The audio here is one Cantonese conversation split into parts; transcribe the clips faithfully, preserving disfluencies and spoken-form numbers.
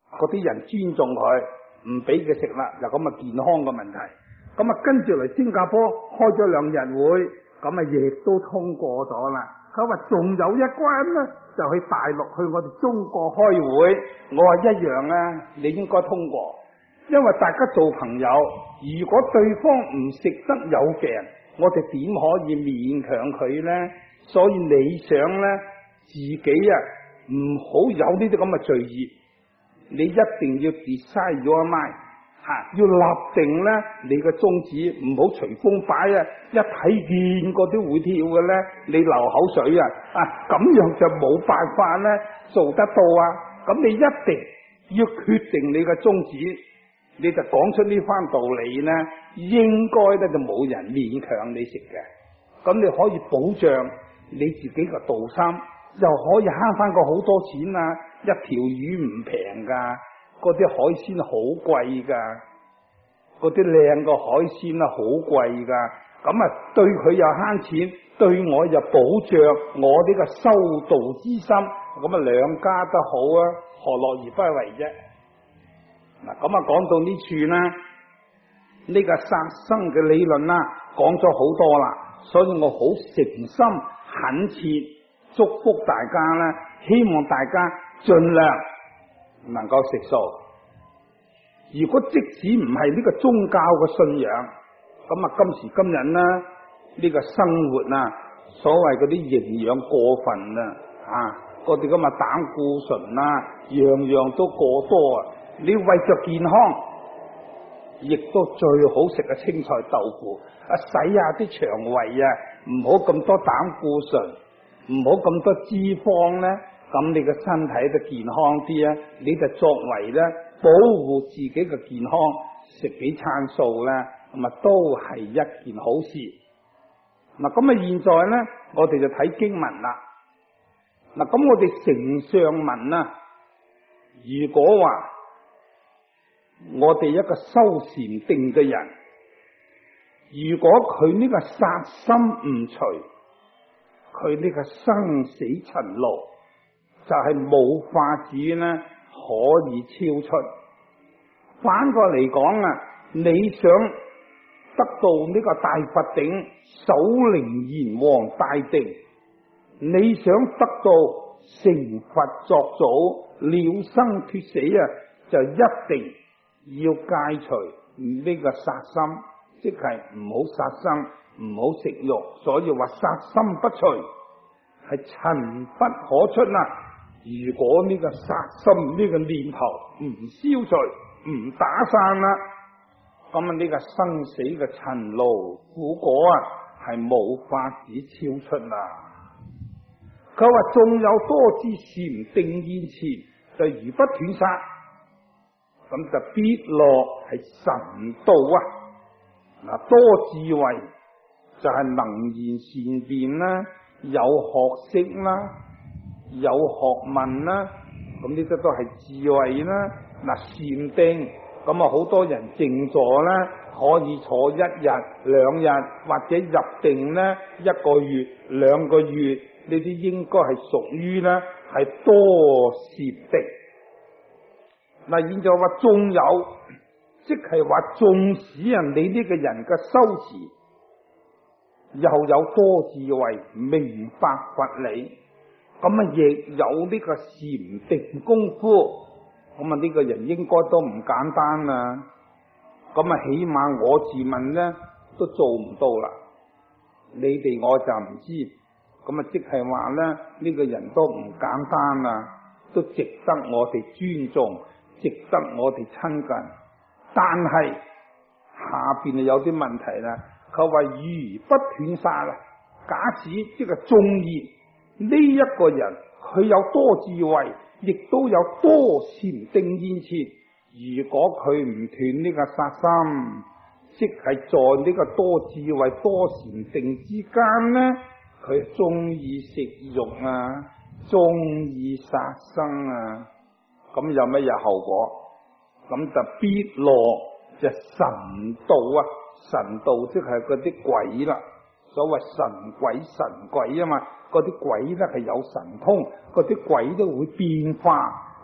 嗰啲人尊重佢，唔俾佢食啦，就咁啊健康嘅問題。咁啊跟住嚟新加坡開咗兩日會，咁啊亦都通過咗啦。佢話仲有一關咧，就去大陸去我哋中國開會。我話一樣啊，你應該通過，因為大家做朋友，如果對方唔食得有病，我哋點可以勉強佢呢？所以你想呢，自己啊唔好有呢啲咁嘅罪孽，你一定要 decide your mind 吓，要立定呢你嘅宗旨，唔好隨風擺啊！一睇見嗰啲會跳嘅呢，你流口水啊！啊咁樣就冇辦法呢做得到啊！咁你一定要決定你嘅宗旨，你就講出呢番道理呢，應該呢就冇人勉強你食嘅。咁你可以保障你自己嘅道心，又可以慳翻個好多錢啊！一條魚唔平噶，嗰啲海鮮好貴噶，嗰啲靚嘅海鮮啊好貴噶。咁啊對佢又慳錢，對我又保障我呢個修道之心，咁啊兩家都好啊，何樂而不為啫？嗱，咁啊講到呢處啦，呢個殺生嘅理論啦，講咗好多啦，所以我好誠心懇切祝福大家啦，希望大家盡量能夠食素。如果即使唔係呢個宗教嘅信仰，咁啊今時今日啦，呢個生活啊，所謂嗰啲營養過分啊，啊，嗰啲咁嘅膽固醇啊，樣樣都過多啊。你為着健康，亦都最好食嘅青菜豆腐，啊洗下啲腸胃啊，唔好咁多膽固醇，唔好咁多脂肪咧，咁你嘅身體就健康啲啊！你就作為咧保護自己嘅健康，食幾餐素咧，咁啊都係一件好事。嗱，咁啊現在咧，我哋就睇經文啦。嗱，咁我哋承上文啊，如果話我哋一個修禪定嘅人，如果佢呢個殺心唔除，佢呢個生死塵勞就係冇法子呢可以超出。反過嚟講啊，你想得到呢個大佛定、首楞嚴王大定，你想得到成佛作祖、了生脱死啊，就一定要戒除呢個殺心，即係唔好殺生，唔好食肉。所以話殺心不除，係塵不可出啦。如果呢個殺心呢個念頭唔消除，唔打散啦，咁啊呢個生死嘅塵勞苦果啊，係冇法子超出啦。佢話仲有多之禪定現前，就如不斷殺，咁就必落係神道啊！嗱，多智慧就係能言善辯啦，有學識啦，有學問啦，咁呢啲都係智慧啦。嗱，禪定咁啊，好多人靜坐啦，可以坐一日、兩日，或者入定咧一個月、兩個月，呢啲應該係屬於咧係多禪定。嗱，現在話仲有，即係話縱使啊，你呢個人嘅修持又有多智慧，明白佛理，咁啊亦有呢個禪定功夫，咁啊呢個人應該都唔簡單啦。咁啊起碼我自問咧都做唔到啦，你哋我就唔知。咁啊即係話咧呢個人都唔簡單啦，都值得我哋尊重，值得我哋親近。但係下邊啊有啲問題啦，佢話如不斷殺啦，假使即係縱然呢一個人佢有多智慧，亦都有多禪定現前，如果佢唔斷呢個殺心，即係在呢個多智慧多禪定之間呢，佢中意食肉啊，中意殺生啊，咁有乜嘢後果？咁就必落就神道啊！神道即係嗰啲鬼啦，所謂神鬼神鬼啊嘛，嗰啲鬼咧係有神通，嗰啲鬼都會變化，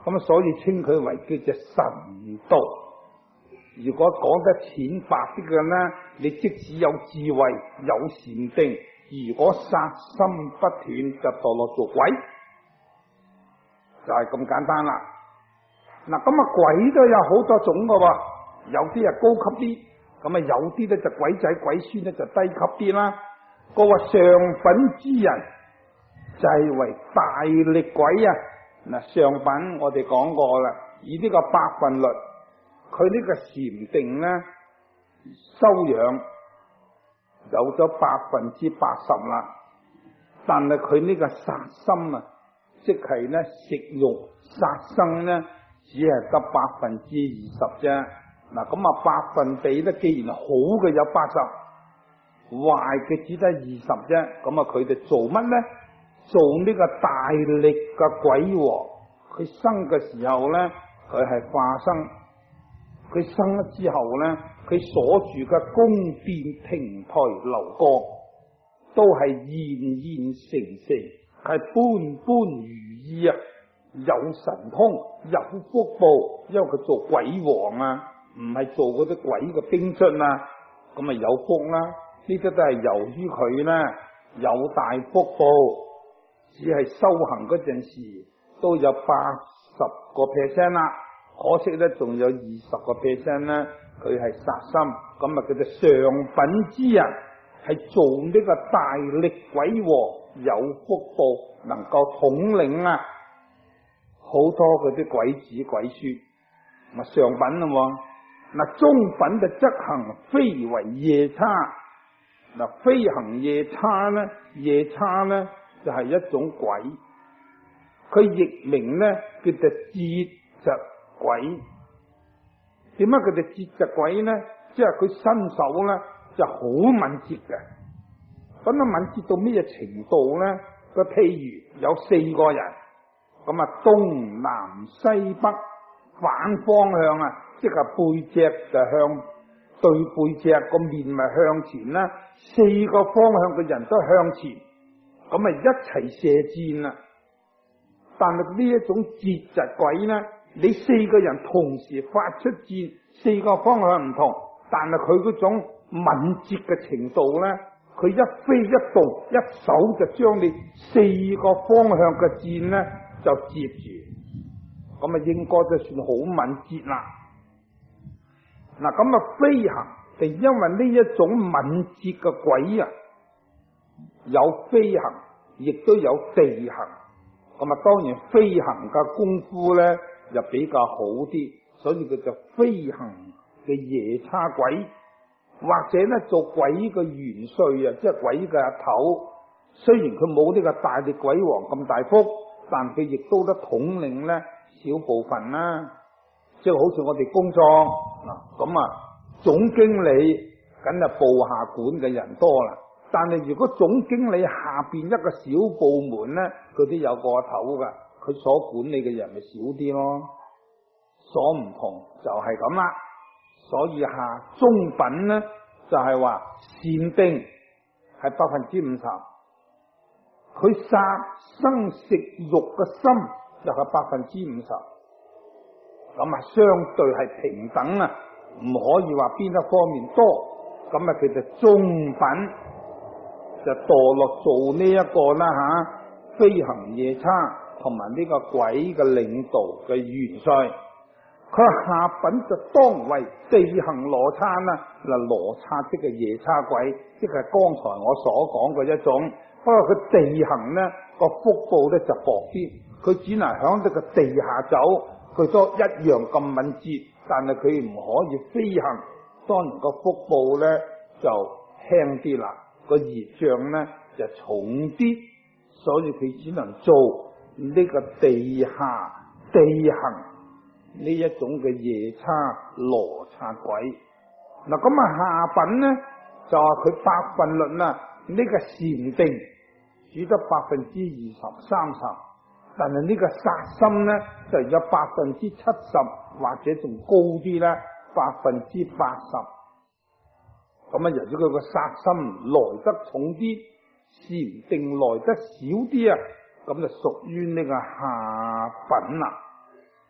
咁所以稱佢為叫做神道。如果講得淺白啲嘅呢，你即使有智慧有禪定，如果殺心不斷就墮落做鬼，就係咁簡單啦。嗱，咁啊鬼都有好多種噶喎，有啲係高級啲，咁啊有啲咧就鬼仔鬼孫咧就低級啲啦。個話上品之人就係為大力鬼啊！嗱，上品我哋講過啦，以呢個百分律，佢呢個禪定咧修養有咗百分之八十啦，但係佢呢個殺心啊，即係咧食肉殺生咧，只係得百分之二十啫。嗱，咁啊百分比咧，既然好嘅有八十，壞嘅只得二十啫。咁啊佢哋做乜咧？做呢個大力嘅鬼王，佢生嘅時候咧，佢係化生，佢生咗之後咧，佢所住嘅宮殿亭台樓閣都係現現成成，係般般如意啊！有神通，有福報，因為佢做鬼王啊，唔係做嗰啲鬼嘅兵卒啊，咁啊有福啦。呢啲都係由於佢咧有大福報。只係修行嗰陣時都有八十個 percent 啦，可惜咧仲有二十個 percent 咧，佢係殺心，咁啊叫做上品之人，係做呢個大力鬼王，有福報，能夠統領啊好多嗰啲鬼子鬼孫，咪上品啦喎。嗱，中品嘅則行非為夜叉，嗱飛行夜叉咧，夜叉咧。就係一種鬼，佢譯名咧叫做節疾鬼。點解佢哋節疾鬼咧？即係佢身手咧就好敏捷嘅。咁啊敏捷到咩程度咧？佢譬如有四個人，咁啊東南西北反方向啊，即係背脊就向對背脊，個面咪向前啦。四個方向嘅人都向前。咁咪一齊射箭啦！但係呢一種節疾鬼呢，你四個人同時發出箭，四個方向唔同，但係佢嗰種敏捷嘅程度呢，佢一飛一動，一手就將你四個方向嘅箭呢就接住，咁啊應該就算好敏捷啦。嗱，咁啊飛行就因為呢一種敏捷嘅鬼啊，有飛行，亦都有地行。咁啊，當然飛行嘅功夫咧，就比較好啲，所以佢就飛行嘅夜叉鬼，或者咧做鬼嘅元帥啊，即係鬼嘅阿頭。雖然佢冇呢個大力鬼王咁大福，但佢亦都得統領咧小部分啦。即係好似我哋工作嗱，咁啊總經理梗係部下管嘅人多啦。但係如果總經理下邊一個小部門咧，佢都有個頭噶，佢所管理嘅人咪少啲咯。所唔同就係咁啦。所以下中品咧就係話禪定係百分之五十，佢殺生食肉嘅心就係百分之五十，咁啊相對係平等啊，唔可以話邊一方面多，咁啊佢就中品。就墮落做呢一個啦吓，飛行夜叉同埋呢個鬼嘅領導嘅元帥。佢下品就當為地行羅剎啦，嗱羅剎即係夜叉鬼，即係剛才我所講嘅一種。不過佢地行咧個福報咧就薄啲，佢只能響呢個地下走，佢都一樣咁敏捷，但係佢唔可以飛行，當然個福報咧就輕啲啦。個業障咧就重啲，所以佢只能做呢個地下地行呢一種嘅夜叉羅剎鬼。嗱咁啊下品咧就話佢百分律啦，呢、這個禪定只得百分之二十三十，但係呢個殺心咧就有百分之七十或者仲高啲啦，百分之八十。咁啊，由於佢個殺心來得重啲，禪定來得少啲啊，咁就屬於呢個下品啦。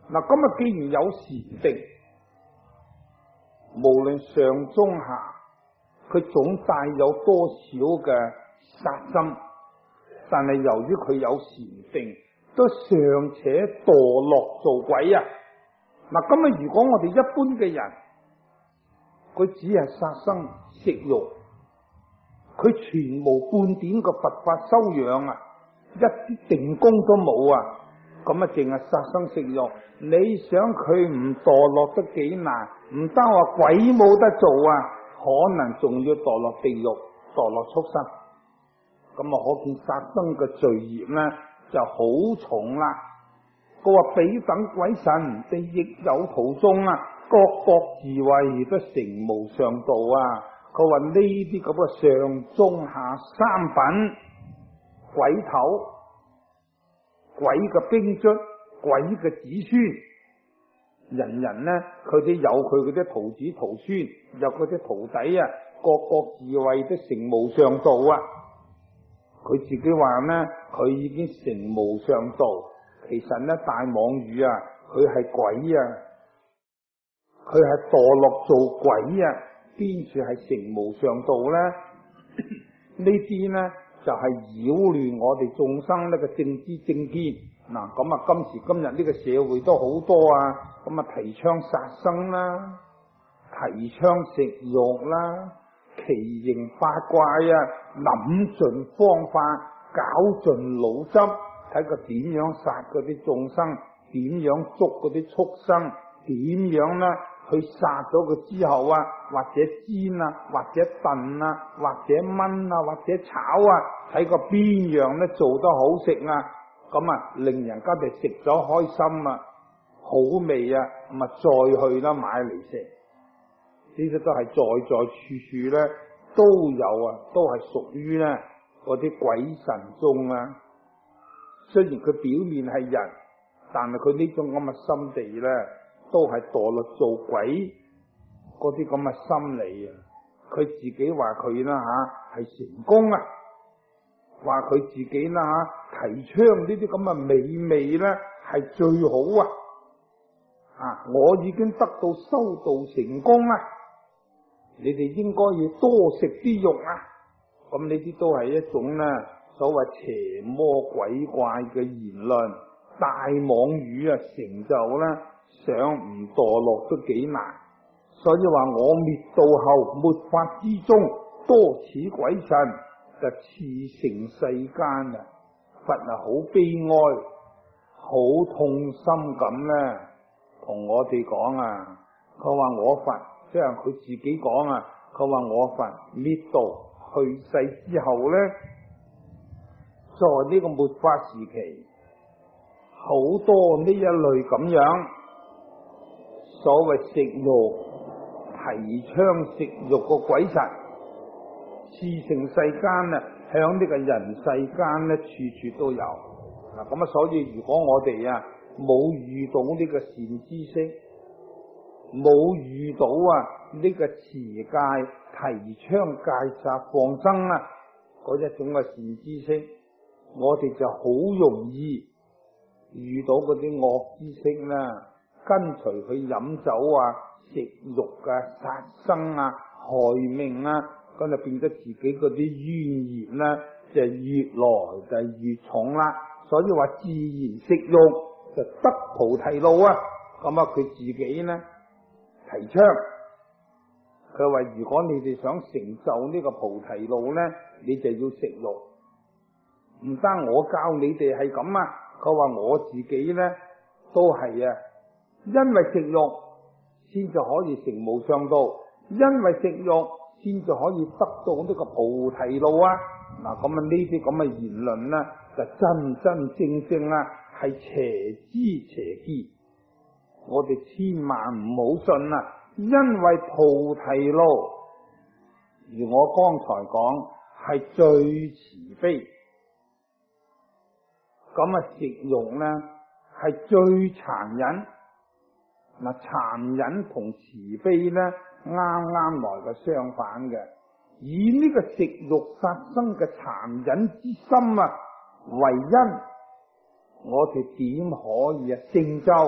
嗱，咁啊，既然有禪定，無論上中下，佢總帶有多少嘅殺心，但係由於佢有禪定，都尚且墮落做鬼啊！嗱，咁啊，如果我哋一般嘅人，佢只係殺生食肉，佢全無半點嘅佛法修養啊，一啲定功都冇啊！咁啊，淨係殺生食肉，你想佢唔墮落得幾難？唔單話鬼冇得做啊，可能仲要墮落地獄、墮落畜生。咁啊，可見殺生嘅罪孽咧就好重啦。佢話彼等鬼神，地亦有途中啊，各各自慧都成無上道啊。佢話呢啲咁嘅上中下三品鬼頭。鬼嘅兵卒，鬼嘅子孫，人人呢，佢都有佢嗰啲徒子徒孫，有嗰啲徒弟啊，各各自慧都成無上道啊！佢自己話呢，佢已經成無上道。其實呢，大網魚啊，佢係鬼啊，佢係墮落做鬼啊，邊處係成無上道呢？呢啲呢？就係擾亂我哋眾生呢個正知正見嗱，咁啊今時今日呢個社會都好多啊，咁啊提倡殺生啦，提倡食肉啦，奇形八怪啊，諗盡方法，搞盡腦汁，睇佢點樣殺嗰啲眾生，點樣捉嗰啲畜生，點樣呢？去殺咗佢之後啊，或者煎啊，或者燉啊，或者燜啊，或者炒啊，睇個邊樣咧做得好食啊，咁啊令人家哋食咗開心啊，好味啊，咁啊再去啦買嚟食，呢啲都係在在處處咧都有啊，都係屬於咧嗰啲鬼神眾啊。雖然佢表面係人，但係佢呢種咁嘅心地咧，都係墮落做鬼嗰啲咁嘅心理啊！佢自己話佢啦吓係成功啊，話佢自己啦吓提倡呢啲咁嘅美味咧係最好啊！啊，我已經得到修道成功啦，你哋應該要多食啲肉啊！咁呢啲都係一種咧所謂邪魔鬼怪嘅言論，大網魚啊成就咧。想唔墮落都幾難，所以話我滅道後末法之中多此鬼神，就熾盛世間啊！佛啊好悲哀，好痛心咁咧，同我哋講啊，佢話我佛，即係佢自己講啊，佢話我佛滅道去世之後咧，在呢個末法時期，好多呢一類咁樣。所謂食肉，提倡食肉個鬼神，熾盛世間啊，響呢個人世間咧，處處都有。嗱，咁啊，所以如果我哋啊冇遇到呢個善知識，冇遇到啊呢個持戒、提倡戒殺放生啊嗰一種嘅善知識，我哋就好容易遇到嗰啲惡知識啦。跟隨佢飲酒啊、食肉啊、殺生啊、害命啊，咁就變咗自己嗰啲冤孽咧，就越來就越重啦。所以話自然食肉就得菩提路啊。咁啊，佢自己咧提倡，佢話如果你哋想成就呢個菩提路咧，你就要食肉。唔單我教你哋係咁啊，佢話我自己咧都係啊。因為食肉先至可以成無上道，因為食肉先至可以得到呢個菩提路啊！嗱，咁啊呢啲咁嘅言論咧，就真真正正啊係邪知邪見，我哋千萬唔好信啊！因為菩提路，而我剛才講係最慈悲，咁啊食肉咧係最殘忍。嗱，殘忍同慈悲咧，啱啱來嘅相反嘅。以呢個食肉殺生嘅殘忍之心啊為因，我哋點可以啊成就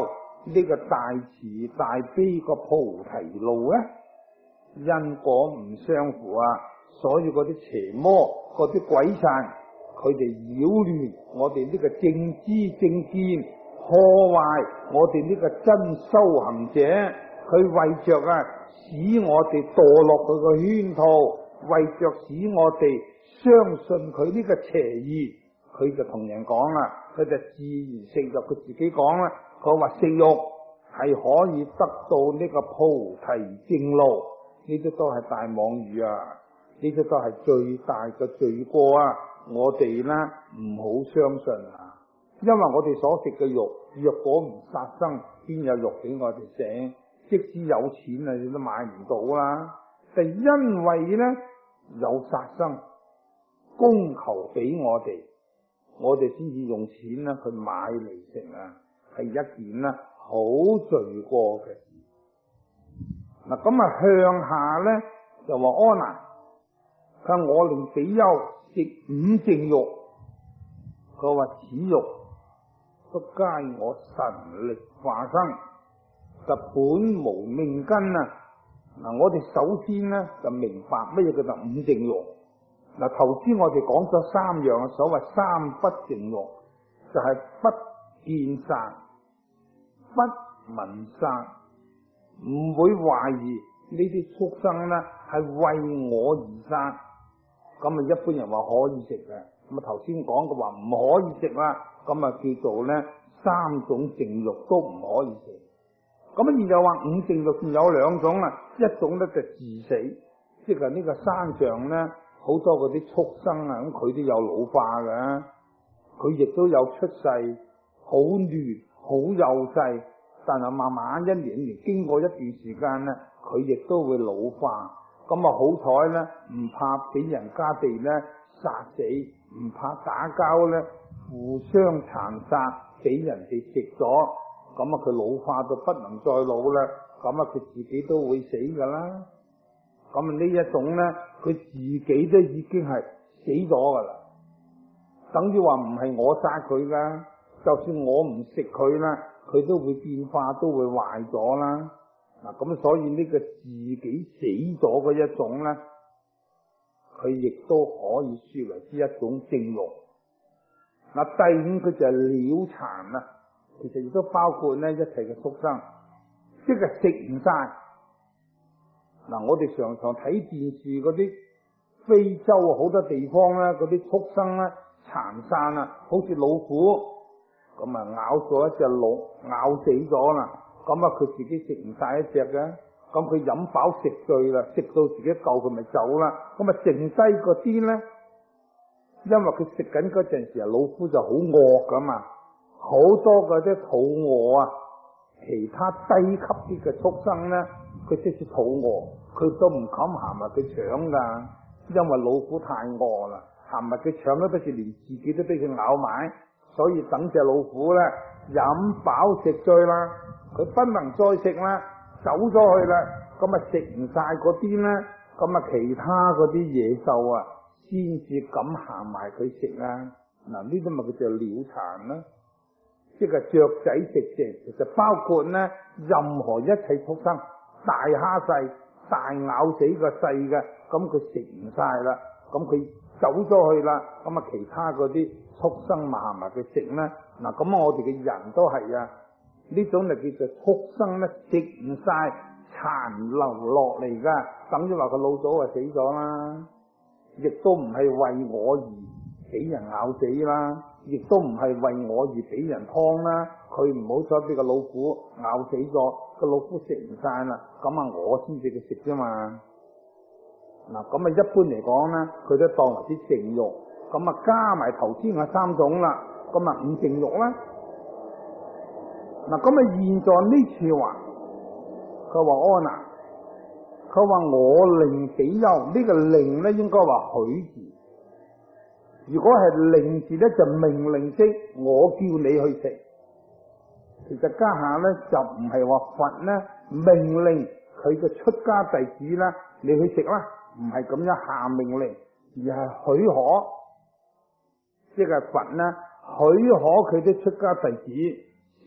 呢個大慈大悲個菩提路咧？因果唔相符啊，所以嗰啲邪魔、嗰啲鬼神，佢哋擾亂我哋呢個正知正見，破壞我哋呢個真修行者，佢為着啊使我哋墮落佢個圈套，為着使我哋相信佢呢個邪意，佢就同人講啦，佢就自然食肉，佢自己講啦，佢話食肉係可以得到呢個菩提正路。呢啲都係大妄語啊！呢啲都係最大嘅罪過啊！我哋呢唔好相信啊！因為我哋所食嘅肉，若果唔殺生，邊有肉俾我哋食？即使有錢啊，你都買唔到啦。就因為呢有殺生供求俾我哋，我哋先至用錢呢去買嚟食啊，係一件呢好罪過嘅。嗱咁啊，向下咧就話阿難，佢話我令比丘食五淨肉，佢話此肉都皆我神力化生，就本無命根啊！嗱，我哋首先咧就明白乜嘢叫做五淨肉。嗱，頭先我哋講咗三樣，所謂三不淨肉，就係、是、不見殺、不聞殺。唔會懷疑呢啲畜生咧係為我而殺，咁啊一般人話可以食嘅，咁啊頭先講嘅話唔可以食啦，咁啊叫做咧三種淨肉都唔可以食。咁啊然後話五淨肉仲有兩種啦，一種咧就自死，即係呢個山上咧好多嗰啲畜生啊，咁佢都有老化嘅，佢亦都有出世好嫩好幼細。但係慢慢一年一年經過一段時間咧，佢亦都會老化。咁啊好彩咧，唔怕俾人家哋咧殺死，唔怕打交咧，互相殘殺，俾人哋食咗。咁啊佢老化到不能再老啦，咁啊佢自己都會死噶啦。咁啊呢一種咧，佢自己都已經係死咗噶啦，等於話唔係我殺佢噶，就算我唔食佢啦。佢都會變化，都會壞咗啦。嗱，咁所以呢個自己死咗嘅一種咧，佢亦都可以說為之一種淨肉。嗱，第五佢就係了殘啦，其實亦都包括咧一切嘅畜生，即係食唔晒。嗱，我哋常常睇電視嗰啲非洲好多地方咧，嗰啲畜生咧殘散啊，好似老虎。咁啊咬咗一隻鹿，咬死咗啦。咁啊佢自己食唔晒一隻嘅，咁佢飲飽食醉啦，食到自己夠佢咪走啦。咁啊剩低嗰啲咧，因為佢食緊嗰陣時啊，老虎就好餓噶嘛，好多嗰啲肚餓啊，其他低級啲嘅畜生咧，佢即使肚餓，佢都唔敢行埋佢搶噶，因為老虎太餓啦，行埋佢搶都不是連自己都俾佢咬埋。所以等隻老虎咧飲飽食醉啦，佢不能再食啦，走咗去啦，咁啊食唔晒嗰啲咧，咁啊其他嗰啲野獸啊，先至敢行埋佢食啊。嗱，呢啲咪叫做了殘啦，即係雀仔食蛇，其實包括咧任何一切畜生，大蝦細大咬死個細嘅，咁佢食唔晒啦，咁佢走咗去啦，咁啊其他嗰啲畜生嘛行埋佢食咧，嗱咁啊我哋嘅人都係啊，呢種就叫做畜生咧食唔晒殘留落嚟噶，等於話佢老早就死咗啦，亦都唔係為我而俾人咬死啦，亦都唔係為我而俾人劏啦，佢唔好彩俾個老虎咬死咗，個老虎食唔晒啦，咁啊我先至佢食啫嘛。嗱，咁啊一般嚟講咧，佢都當為啲淨肉，咁啊加埋頭先嘅三種啦，咁啊五淨肉啦。嗱，咁啊現在呢次話，佢話阿難，佢話我令比丘，呢個令咧應該話許字，如果係令字咧就命令式，我叫你去食。其實家下咧就唔係話佛咧命令佢嘅出家弟子啦，你去食啦。唔係咁樣下命令，而係許可，即係佛呢許可佢啲出家弟子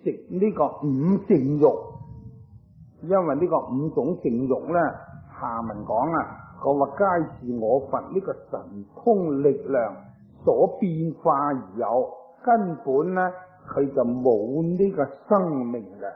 食呢個五淨肉，因為呢個五種淨肉咧，下文講啊，佢話皆是我佛呢個神通力量所變化而有，根本咧佢就冇呢個生命嘅。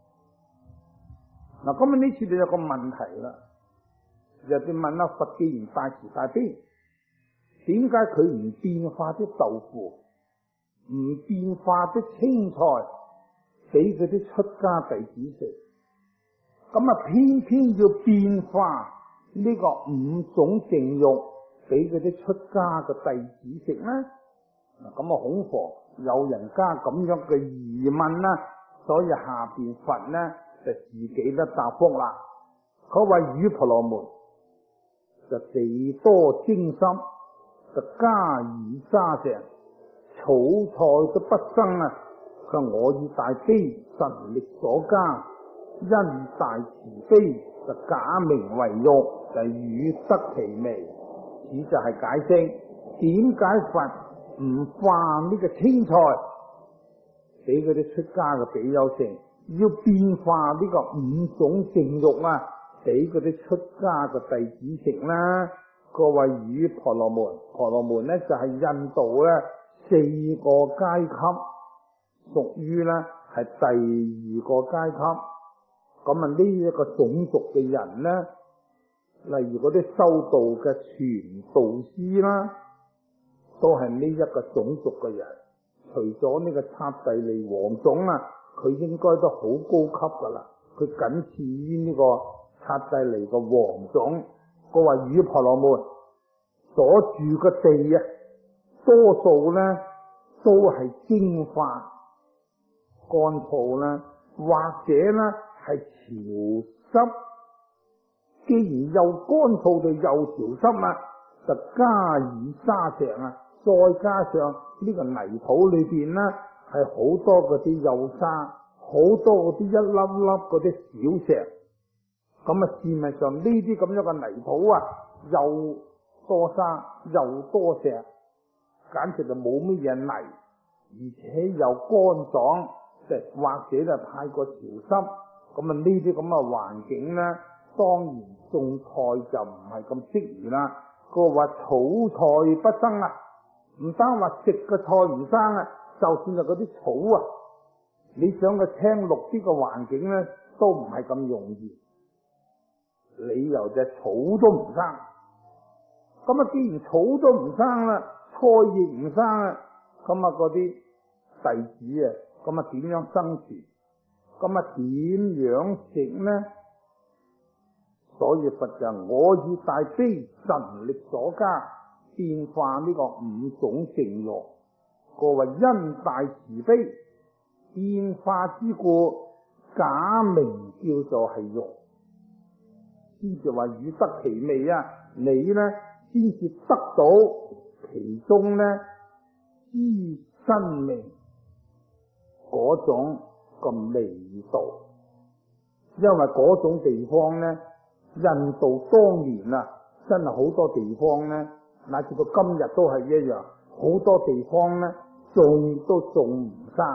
嗱，咁啊呢次就有個問題啦，有啲問啦，佛既然大慈大悲，點解佢唔變化啲豆腐，唔變化啲青菜俾嗰啲出家弟子食？咁啊偏偏要變化呢個五種淨肉俾嗰啲出家嘅弟子食咧？咁啊恐防有人家咁樣嘅疑問啦，所以下邊佛咧就自己都答覆啦。佢話與婆羅門就地多精深，就加以沙石，草菜都不生啊！佢話我以大悲神力所加，因大慈悲就假名為肉，就與得其味。此就係解釋點解佛唔化呢個青菜俾嗰啲出家嘅比丘食，要變化呢個五種淨肉啊俾嗰啲出家嘅弟子食啦。各位與婆羅門，婆羅門咧就係印度咧四個階級，屬於咧係第二個階級。咁啊呢一個種族嘅人咧，例如嗰啲修道嘅傳道師啦，都係呢一個種族嘅人。除咗呢個剎帝利王種啊，佢應該都好高級噶啦，佢僅次於呢個剎帝利嘅王種。佢話與婆羅門所住嘅地啊，多數咧都係蒸發乾燥啦，或者咧係潮濕。既然又乾燥到又潮濕啊，就加以沙石啊，再加上呢個泥土裏邊咧係好多嗰啲幼沙，好多嗰啲一粒粒嗰啲小石。咁啊，事實上呢啲咁樣嘅泥土啊，又多沙又多石，簡直就冇乜嘢泥，而且又乾爽，即係或者就太過潮濕。咁啊，呢啲咁嘅環境咧，當然種菜就唔係咁適宜啦。佢話草菜不生啊，唔單話食嘅菜唔生啊，就算係嗰啲草啊，你想佢青綠啲嘅環境咧，都唔係咁容易。理由就係草都唔生，咁啊，既然草都唔生啦，菜亦唔生啦，咁啊嗰啲弟子啊，咁啊點樣生存？咁啊點樣食呢？所以佛就我以大悲神力所加，變化呢個五種淨肉。各位因大慈悲變化之故，假名叫做係肉。先至話與得其味啊！你咧先至得到其中咧之生命嗰種咁味道，因為嗰種地方咧，印度當年啊，真係好多地方咧，乃至到今日都係一樣，好多地方咧種都種唔生。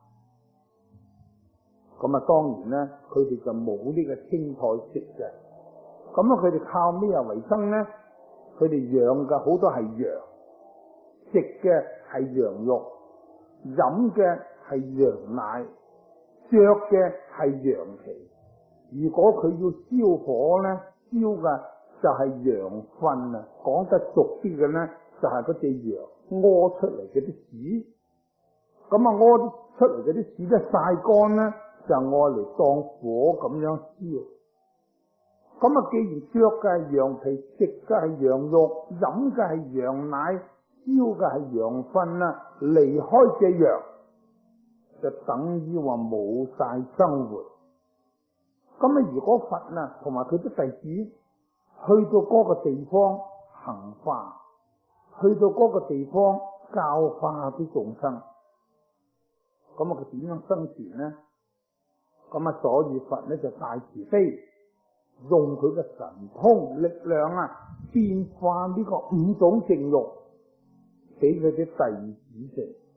咁啊，當然咧，佢哋就冇呢個青菜食嘅。咁啊，佢哋靠咩為生咧？佢哋養嘅好多係羊，食嘅係羊肉，飲嘅係羊奶，着嘅係羊皮。如果佢要燒火咧，燒嘅就係羊糞啊！講得俗啲嘅咧，就係嗰隻羊屙出嚟嗰啲屎。咁啊，屙出嚟嗰啲屎咧曬乾咧，就愛嚟當火咁樣燒。咁啊，既然着嘅係羊皮，食嘅係羊肉，飲嘅係羊奶，燒嘅係羊糞啦，離開隻羊就等於話冇晒生活。咁啊，如果佛啊同埋佢啲弟子去到嗰個地方行化，去到嗰個地方教化啲眾生，咁啊佢點樣生存呢？咁啊，所以佛咧就大慈悲，用佢嘅神通力量啊，變化呢個五種淨肉俾佢啲弟子食。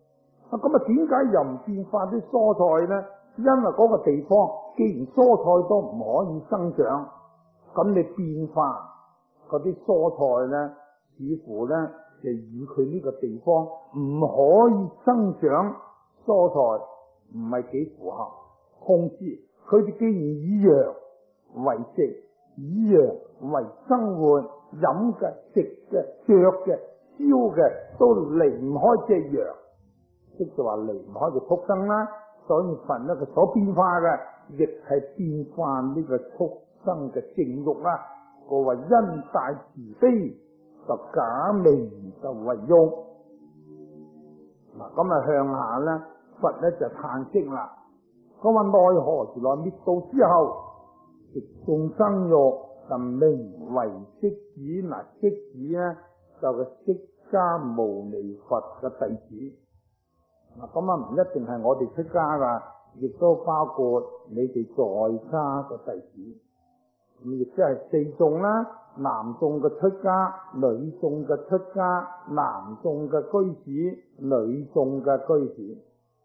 啊，咁啊，點解又唔變化啲蔬菜呢？因為嗰個地方既然蔬菜都唔可以生長，咁你變化嗰啲蔬菜呢，似乎呢就與佢呢個地方唔可以生長蔬菜唔係幾符合空之。佢哋既然以羊為食，以羊為生活，飲嘅、食嘅、着嘅、燒嘅都離唔開隻羊，即係話離唔開個畜生啦。所以佛呢，佢所變化嘅亦係變化呢個畜生嘅性欲啦。佢話因大慈悲，就假名就為用。嗱，咁啊向下咧，佛咧就嘆息啦。佢話奈何如來滅度之後，食眾生肉，就名為釋子。嗱，釋子咧就係釋迦牟尼佛嘅弟子。嗱，咁啊唔一定係我哋出家噶，亦都包括你哋在家嘅弟子。咁亦即係四眾啦，男眾嘅出家，女眾嘅出家，男眾嘅居士，女眾嘅居士。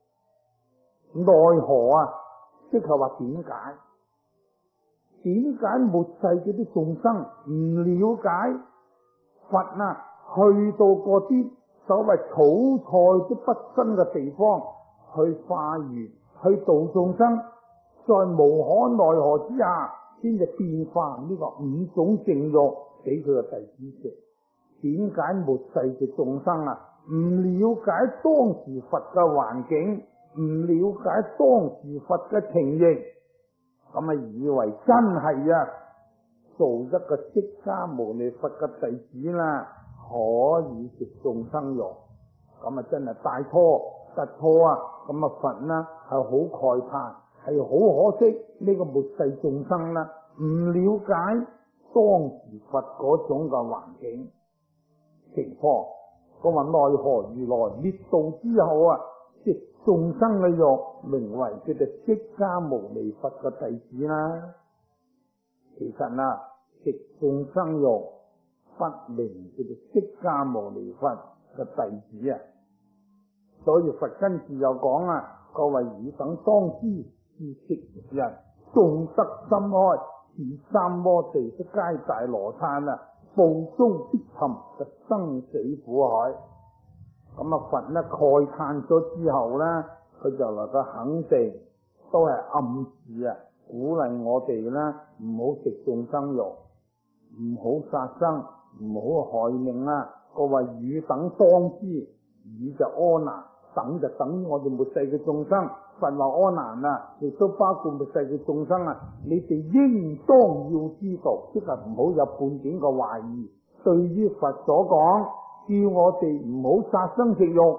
奈何啊？即係話點解？點解末世嗰啲眾生唔了解佛啊？去到嗰啲所謂草菜都不生嘅地方去化緣，去度眾生，在無可奈何之下，先至變化呢個五種淨欲俾佢嘅弟子食。點解末世嘅眾生啊唔了解當時佛嘅環境，唔了解當時佛嘅情形，咁啊以為真係啊做一個釋迦牟尼佛嘅弟子啦，可以食眾生肉，咁啊真係大錯特錯啊！咁啊佛呢係好慨嘆，係好可惜呢個末世眾生呢唔了解當時佛嗰種嘅環境情況。佢話奈何如來滅度之後啊，食眾生嘅肉，名為佢哋釋迦牟尼佛嘅弟子啦。其實啊，食眾生肉不名佢哋釋迦牟尼佛嘅弟子啊。所以佛跟住又講啊，各位汝等當知，是食人眾得心開，是三摩地的皆大羅剎啊，報中必沉嘅生死苦海。咁啊佛呢慨嘆咗之後呢，佢就嚟個肯定，都係暗示啊，鼓勵我哋呢唔好食眾生肉，唔好殺生，唔好害命啊。佢話汝等當知，汝就阿難，等就等於我哋末世嘅眾生。佛話阿難啊，亦都包括末世嘅眾生啊，你哋應當要知道，即係唔好有半點嘅懷疑。對於佛所講，叫我哋唔好殺生食肉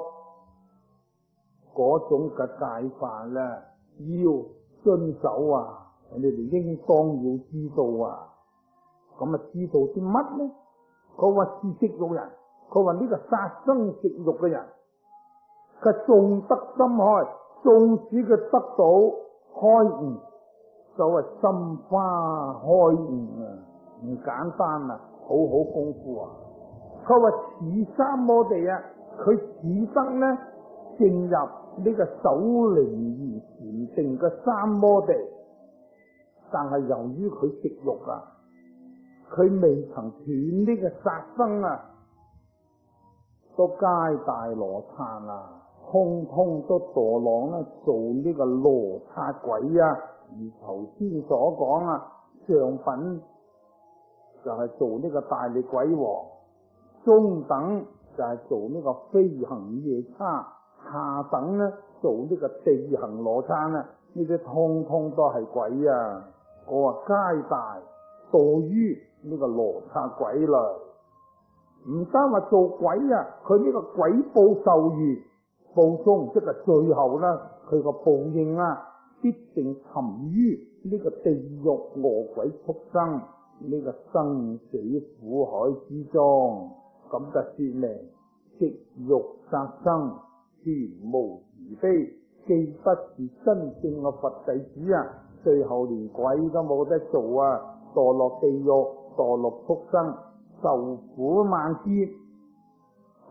嗰種嘅戒法咧，要遵守啊！你哋應當要知道啊！咁啊，知道啲乜呢？佢話是食肉人，佢話呢個殺生食肉嘅人，佢縱得心開，縱使佢得到開悟，所謂心花開悟啊，唔簡單啊，好好功夫啊！佢話此三摩地啊，佢只得呢進入呢個首楞嚴禪定嘅三摩地，但係由於佢食肉啊，佢未曾斷呢個殺生啊，都皆大羅剎啊，通通都墮落咧做呢個羅剎鬼啊。而頭先所講啊，上品就係做呢個大力鬼王，中等就係做呢個飛行夜叉，下等呢做呢個地行羅剎啊，呢啲通通都係鬼啊！我話皆大墮於呢個羅剎鬼類，唔單話做鬼啊，佢呢個鬼報受完，報中即係最後呢，佢個報應啊，必定沉於呢個地獄餓鬼畜生呢個生死苦海之中。咁就說明食肉殺生全無慈悲，既不是真正嘅佛弟子啊，最後連鬼都冇得做啊，墮落地獄，墮落畜生，受苦萬劫。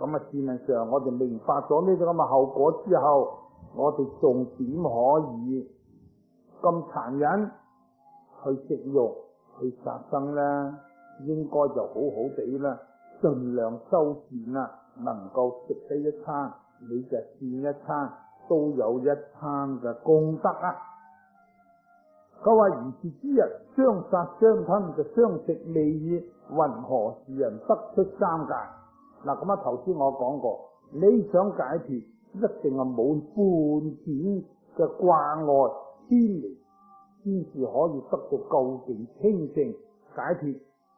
咁啊，事實上我哋明白咗呢啲咁嘅後果之後，我哋仲點可以咁殘忍去食肉去殺生呢？應該就好好地啦，盡量修善啦，能夠食得一餐，你就善一餐，都有一餐嘅功德啊！佢話如是之日，相殺相吞就相食未已，云何是人得出三界？嗱，咁啊，頭先我講過，你想解脫，一定係冇半點嘅掛礙牽連，先至可以得到究竟清淨解脫。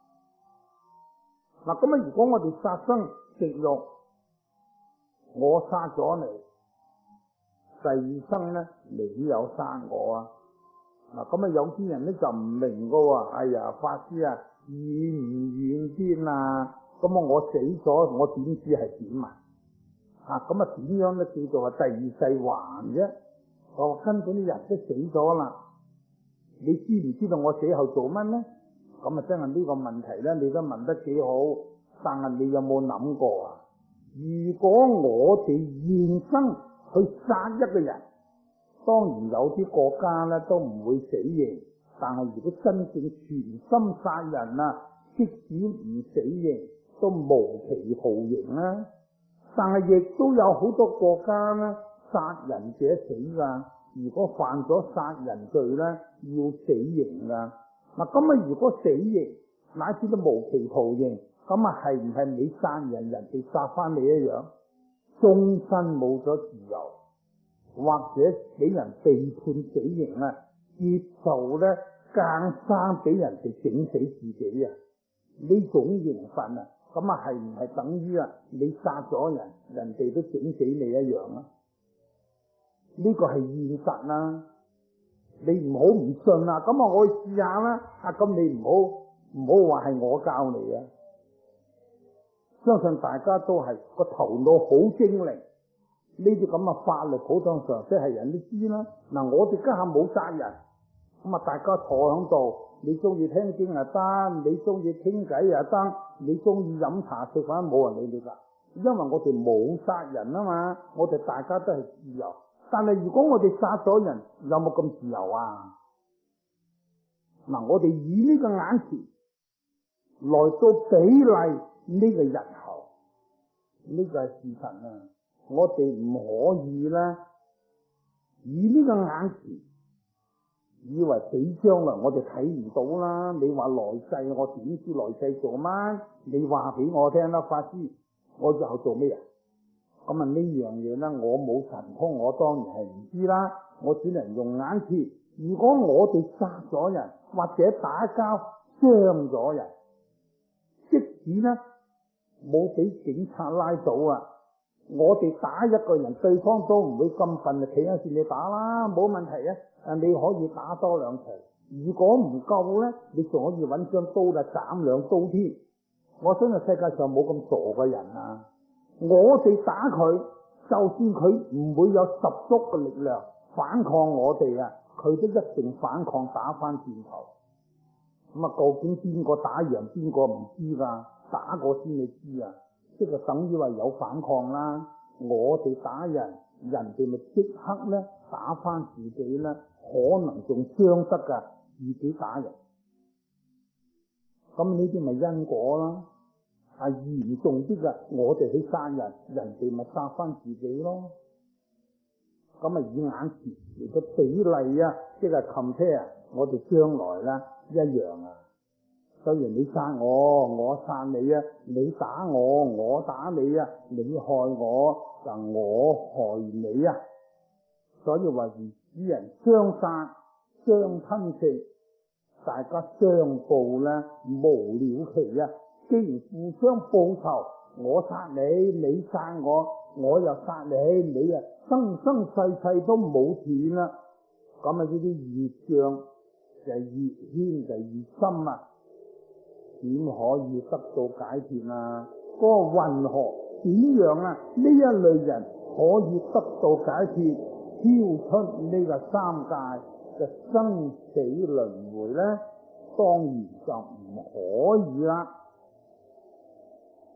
嗱，咁啊，如果我哋殺生食肉，我殺咗你，第二生咧你有生我啊？嗱，咁啊，有啲人咧就唔明噶喎，哎呀，法師啊，遠唔遠啲啊？咁啊，我死咗，我點知係點啊？啊，咁啊，點樣咧叫做係第二世還啫？我根本啲人都死咗啦，你知唔知道我死後做乜咧？咁啊，真係呢個問題咧，你都問得幾好，但係你有冇諗過啊？如果我哋現生去殺一個人，當然有啲國家咧都唔會死刑，但係如果真正全心殺人啊，即使唔死刑，都無期徒刑啦。但係亦都有好多國家咧，殺人者死噶，如果犯咗殺人罪咧，要死刑噶。嗱，咁啊，如果死刑乃至都無期徒刑，咁啊係唔係你殺人，人哋殺翻你一樣，終身冇咗自由，或者俾人被判死刑啊，接受咧更生俾人哋整死自己啊？呢種刑罰啊，咁啊係唔係等於啊你殺咗人，人哋都整死你一樣啊？呢個係現實啦。你唔好唔信啊，咁啊我去試下啦。啊，咁你唔好唔好話係我教你啊。相信大家都係個頭腦好精靈，呢啲咁嘅法律普通常識係人都知啦。嗱，我哋家下冇殺人，咁啊大家坐響度，你中意聽經又得，你中意傾偈又得，你中意飲茶食飯冇人理你噶，因為我哋冇殺人啊嘛，我哋大家都係自由。但係如果我哋殺咗人，有冇咁自由啊？嗱，我哋以呢個眼前來到比例呢個日後，呢個係事實啊！我哋唔可以咧以呢個眼前以為死將來我哋睇唔到啦。你話來世，我點知來世做乜？你話俾我聽啦，法師，我日後做咩啊？咁啊呢樣嘢咧，我冇神通，我當然係唔知啦。我只能用眼前。如果我哋殺咗人，或者打交傷咗人，即使咧冇俾警察拉到啊，我哋打一個人，對方都唔會咁笨，就企喺線你打啦，冇問題啊。誒，你可以打多兩場。如果唔夠咧，你仲可以揾張刀啦，斬兩刀添。我相信世界上冇咁傻嘅人啊！我哋打佢，就算佢唔會有十足嘅力量反抗我哋啊，佢都一定反抗打翻轉頭。咁啊，究竟邊個打贏邊個唔知噶，打過先你知啊，即係等於話有反抗啦。我哋打人，人哋咪即刻咧打翻自己咧，可能仲傷得噶，自己打人。咁呢啲咪因果啦。係嚴重啲嘅，我哋去殺人，人哋咪殺翻自己咯。咁啊，以眼前嚟個比例啊，即係 compare，我哋將來咧一樣啊。雖然你殺我，我殺你啊；你打我，我打你啊；你害我，就我害你啊。所以話如此人相殺相吞食，大家相報咧無了期啊！既然互相報仇，我殺你，你殺我，我又殺你，你啊生生世世都冇斷啦。咁啊，呢啲業障就越牽就越深啊，點可以得到解脫啊？嗰、那個云何點樣啊？呢一類人可以得到解脫，超出呢個三界嘅生死輪迴咧？當然就唔可以啦。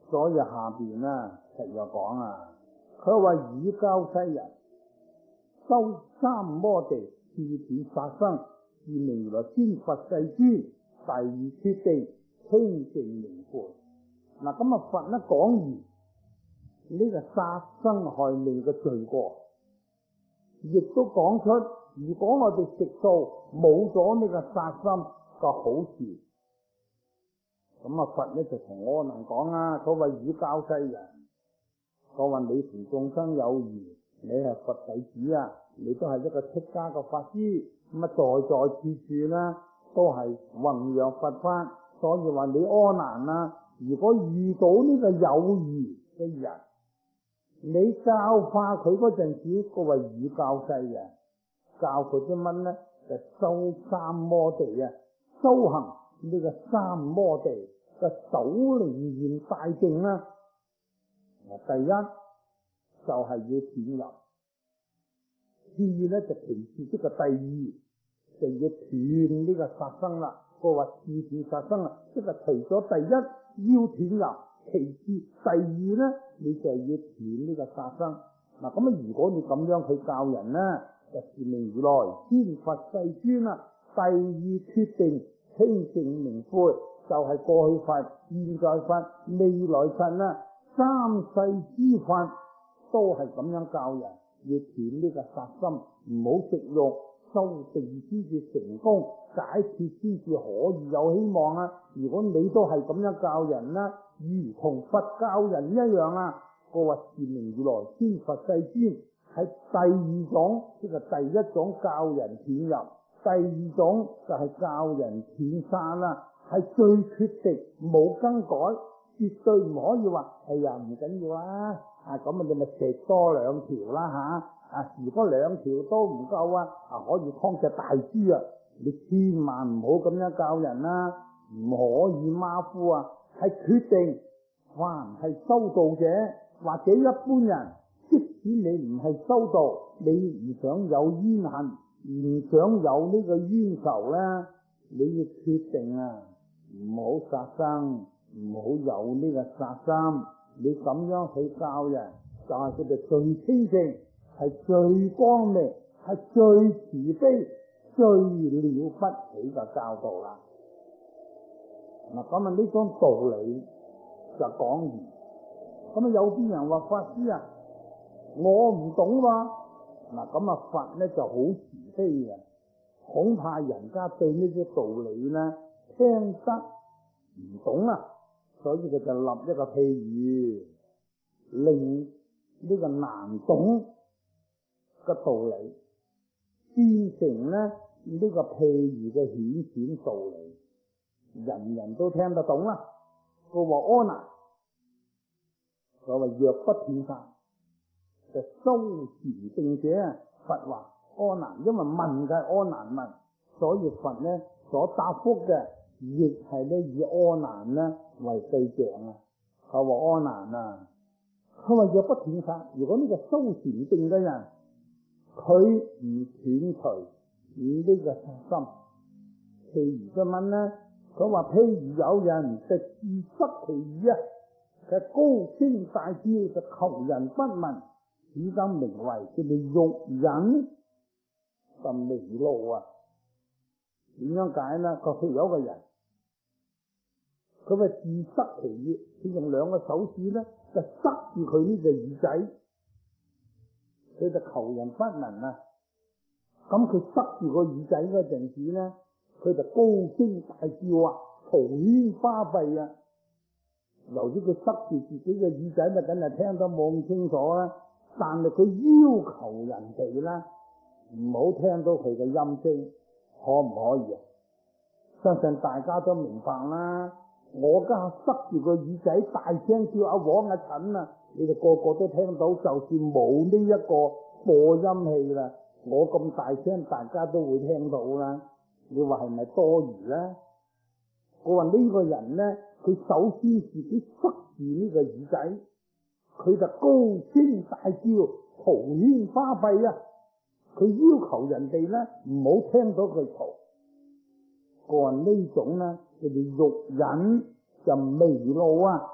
所以下邊呢，實在講啊，佢話以教世人修三摩地，次斷殺生，是名如來先佛世尊，第二決定清淨明悔。嗱，咁啊佛呢講完呢個殺生害命嘅罪過，亦都講出如果我哋食素冇咗呢個殺生嘅好處。咁啊佛呢就同阿難講啊，佢話以教世人，佢話你同眾生有緣，你係佛弟子啊，你都係一個出家嘅法師，咁啊在在處處呢都係弘揚佛法。所以話你阿難啊，如果遇到呢個有緣嘅人，你教化佢嗰陣時，佢話以教世人，教佢啲乜呢？就修三摩地啊，修行呢個三摩地嘅首楞嚴大淨啦。第一就係、是、要斷淫，次呢就其次即係第二就要斷呢個殺生啦。佢話次斷殺生啊，即係除咗第一要斷淫，其次第二呢，你就要斷呢個殺生。嗱，咁啊，如果你咁樣去教人呢，就是名如來先佛世尊啦。第二決定清淨明悔，就係、是、過去佛、現在佛、未來佛啦，三世之佛都係咁樣教人，要斷呢個殺生，唔好食肉，修定先至成功，解脫先至可以有希望啊！如果你都係咁樣教人啦，如同佛教人一樣啊！個話是名如來先佛世尊，係第二種，即係第一種教人斷淫，第二種就係教人斷殺啦，係最決定冇更改，絕對唔可以話哎呀唔緊要啊！啊咁啊你咪食多兩條啦吓啊！如果兩條都唔夠啊，啊可以劏隻大豬啊！你千萬唔好咁樣教人啦、啊，唔可以馬虎啊！係決定，凡係修道者或者一般人，即使你唔係修道，你唔想有冤恨，唔想有呢個冤仇咧，你要決定啊，唔好殺生，唔好有呢個殺生。你咁樣去教人，就係佢哋最清淨，係最光明，係最慈悲、最了不起嘅教導啦。嗱，咁啊呢種道理就講完。咁啊有啲人話法師啊，我唔懂喎。嗱，咁啊佛咧就好慈悲嘅，恐怕人家對呢啲道理咧聽得唔懂啊。所以佢就立一個譬喻，令呢個難懂嘅道理變成咧呢、這個譬喻嘅顯顯道理，人人都聽得懂啦。佢話阿難，佢話若不斷殺，就修持定者啊。佛話阿難，因為問嘅阿難問，所以佛呢所答覆嘅亦係咧以阿難呢為對象啊。佢話阿難啊，佢話若不斷殺，如果呢個修禪定嘅人，佢唔斷除呢個殺心，譬如嘅乜呢？佢話譬如有人就自失其意啊，佢高聲大叫就求人不聞，此等名為叫做欲忍就微露啊。點樣解呢？佢譬如有一個人，佢話自失其意，佢用兩個手指咧就塞住佢呢隻耳仔，佢就求人不聞啊。咁佢塞住個耳仔嗰陣時咧，佢就高聲大叫啊，嘈喧巴閉啊。由於佢塞住自己嘅耳仔，咪梗係聽得冇咁清楚啦。但係佢要求人哋啦，唔好聽到佢嘅音聲，可唔可以啊？相信大家都明白啦。我家塞住個耳仔，大聲叫阿黃阿陳啊，你哋個個都聽到，就算冇呢一個播音器啦，我咁大聲，大家都會聽到啦。你話係咪多餘咧？我話呢個人咧，佢首先自己塞住呢個耳仔，佢就高聲大叫，嘈喧巴閉啊！佢要求人哋咧唔好聽到佢嘈。我話呢種咧，佢哋欲忍就微露啊，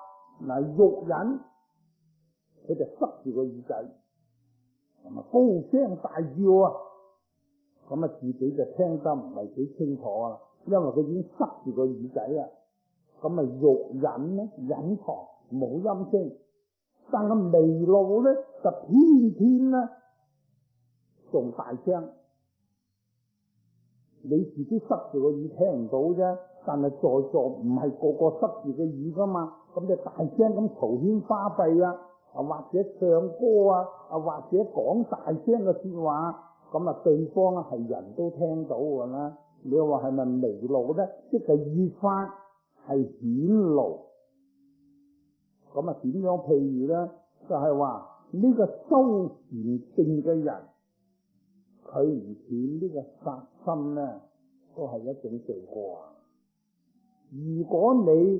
嗱，欲忍佢就塞住個耳仔，咁啊高聲大叫啊，咁啊自己就聽得唔係幾清楚啊，因為佢已經塞住個耳仔啊，咁啊欲忍咧隱藏冇音聲，但係微露咧就偏偏咧仲大聲。你自己塞住個耳聽唔到啫，但係在座唔係個個塞住個耳噶嘛，咁你大聲咁嘈喧巴閉啊，啊或者唱歌啊，啊或者講大聲嘅說話，咁啊對方啊係人都聽到噶啦。你話係咪微露咧？即係耳法係顯露。咁啊點樣？譬如咧，就係話呢個修禪定嘅人，佢唔斷呢個殺心咧，都係一種罪過啊！如果你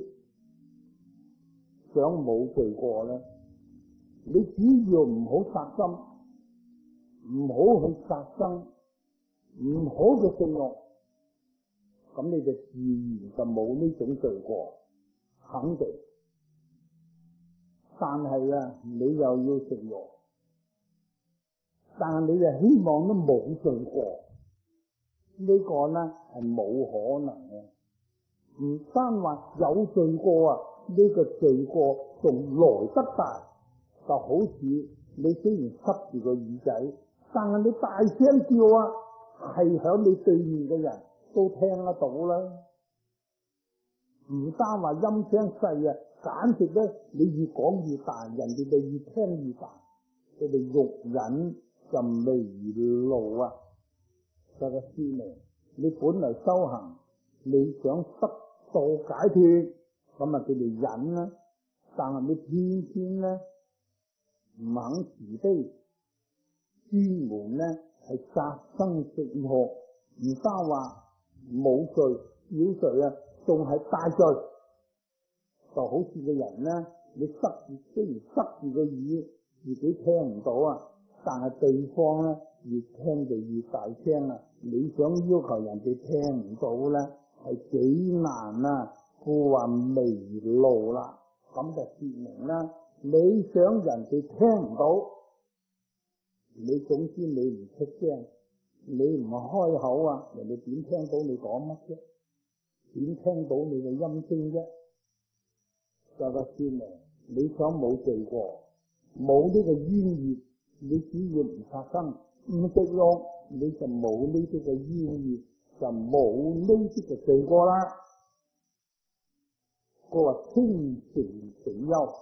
想冇罪過咧，你只要唔好殺心，唔好去殺生，唔好去性慾，咁你就自然就冇呢種罪過，肯定。但係啊，你又要食肉，但係你就希望都冇罪過，這個、呢個咧係冇可能嘅。唔單話有罪過啊，呢、這個罪過仲來得大，就好似你雖然塞住個耳仔，但係你大聲叫啊，係響你對面嘅人都聽得到啦。唔單話音聲細啊，簡直咧你越講越大，人哋就越聽越大。佢哋欲忍就微露啊，就係說明你本嚟修行，你想得到解脫，咁啊佢哋忍啦，但係你偏偏咧唔肯慈悲，專門咧係殺生食惡，唔單話冇罪小罪啊，仲係大罪。就好似個人咧，你塞住雖然塞住個耳，自己聽唔到啊，但係對方咧越聽就越大聲啊！你想要求人哋聽唔到咧，係幾難啊！故話微露啦，咁就說明啦，你想人哋聽唔到，你總之你唔出聲，你唔開口啊，人哋點聽到你講乜啫？點聽到你嘅音聲啫？就係說明你想冇罪過，冇呢個冤孽，你只要唔殺生唔食肉，你就冇呢啲嘅冤孽，就冇呢啲嘅罪過啦。佢話清淨比丘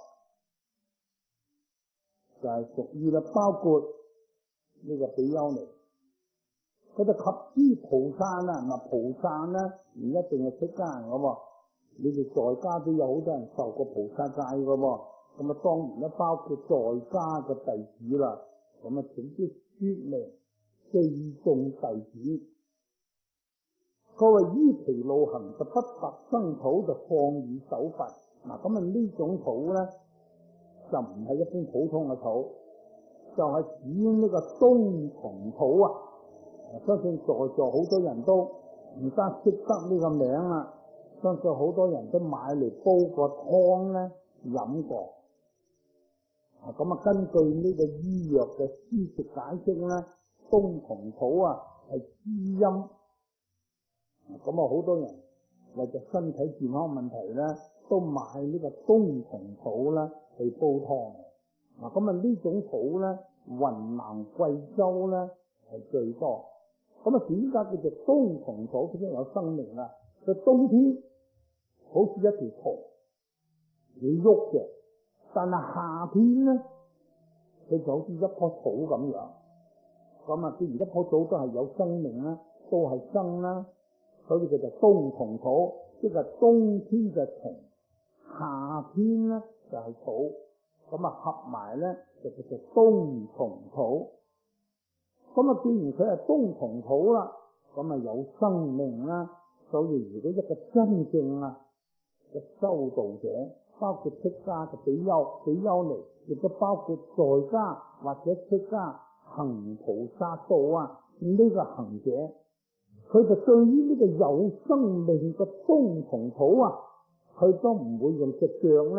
就係屬於啦，包括呢個比丘尼，佢就及之菩薩啦。嗱，菩薩咧唔一定係出家人噶喎，你哋在家都有好多人受過菩薩戒噶喎。咁啊，當然咧包括在家嘅弟子啦。咁啊，總之說明四眾弟子。佢話依其路行就不特生土，就放以手伐。嗱，咁啊呢種土咧就唔係一般普通嘅土，就係、是、指呢個冬蟲土啊。相信在座好多人都唔得識得呢個名啊，相信好多人都買嚟煲個湯咧飲過。啊，咁啊根據呢個醫藥嘅書籍解釋咧，冬蟲土啊係滋陰。咁啊，好多人為咗身體健康問題咧，都買呢個冬蟲土咧去煲湯。嗱，咁啊呢種土咧，雲南貴州咧係最多。咁啊，點解叫做冬蟲土？佢先有生命啦。佢冬天好似一條蟲，你喐嘅，但係夏天咧，佢就好似一棵草咁樣。咁啊，既然一棵草都係有生命啦，都係生啦。所以佢就冬蟲土，即係冬天嘅蟲，夏天咧就係土，咁啊合埋咧就叫做冬蟲土。咁啊，既然佢係冬蟲土啦，咁啊有生命啦，所以如果一個真正啊嘅修道者，包括出家嘅比丘、比丘尼，亦都包括在家或者出家行菩薩道啊，呢、這個行者。佢就對於呢個有生命嘅冬蟲土啊，佢都唔會用隻腳咧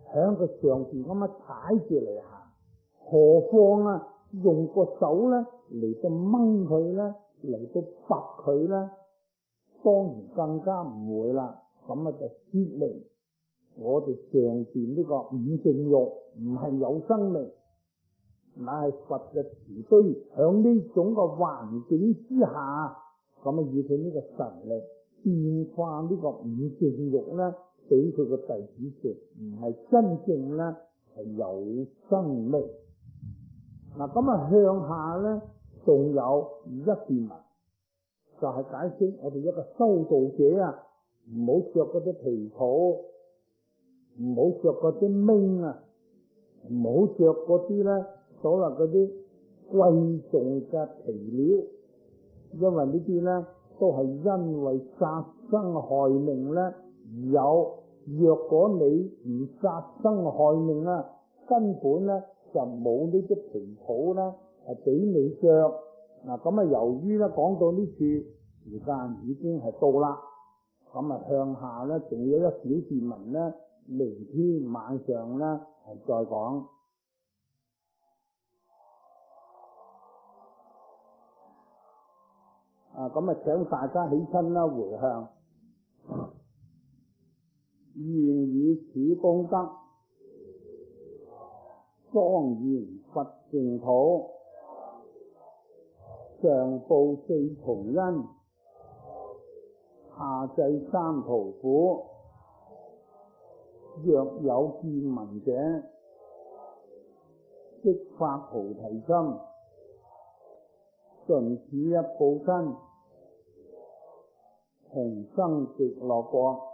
響個上邊咁樣踩住嚟行，何況啊用個手咧嚟到掹佢咧，嚟到拔佢咧，當然更加唔會啦。咁啊就說明我哋上邊呢個五淨欲唔係有生命，乃係佛嘅慈悲，響呢種嘅環境之下，咁啊以佢呢個神力變化呢個五淨欲咧，俾佢個弟子食，唔係真正咧係有生命。嗱，咁啊向下咧仲有一段文，就係、是、解釋我哋一個修道者啊，唔好着嗰啲皮袍，唔好着嗰啲繅啊，唔好着嗰啲咧所謂嗰啲貴重嘅皮料，因為呢啲咧都係因為殺生害命咧而有。若果你唔殺生害命啊，根本咧就冇呢啲皮袍咧係俾你着。嗱，咁啊由於咧講到呢處時間已經係到啦，咁啊向下咧仲有一小段文咧，明天晚上咧係再講。啊，咁啊請大家起身啦，回向。願以此功德莊嚴佛淨土，上報四重恩，下濟三途苦。若有見聞者，即發菩提心，盡此一報身，同生極樂國。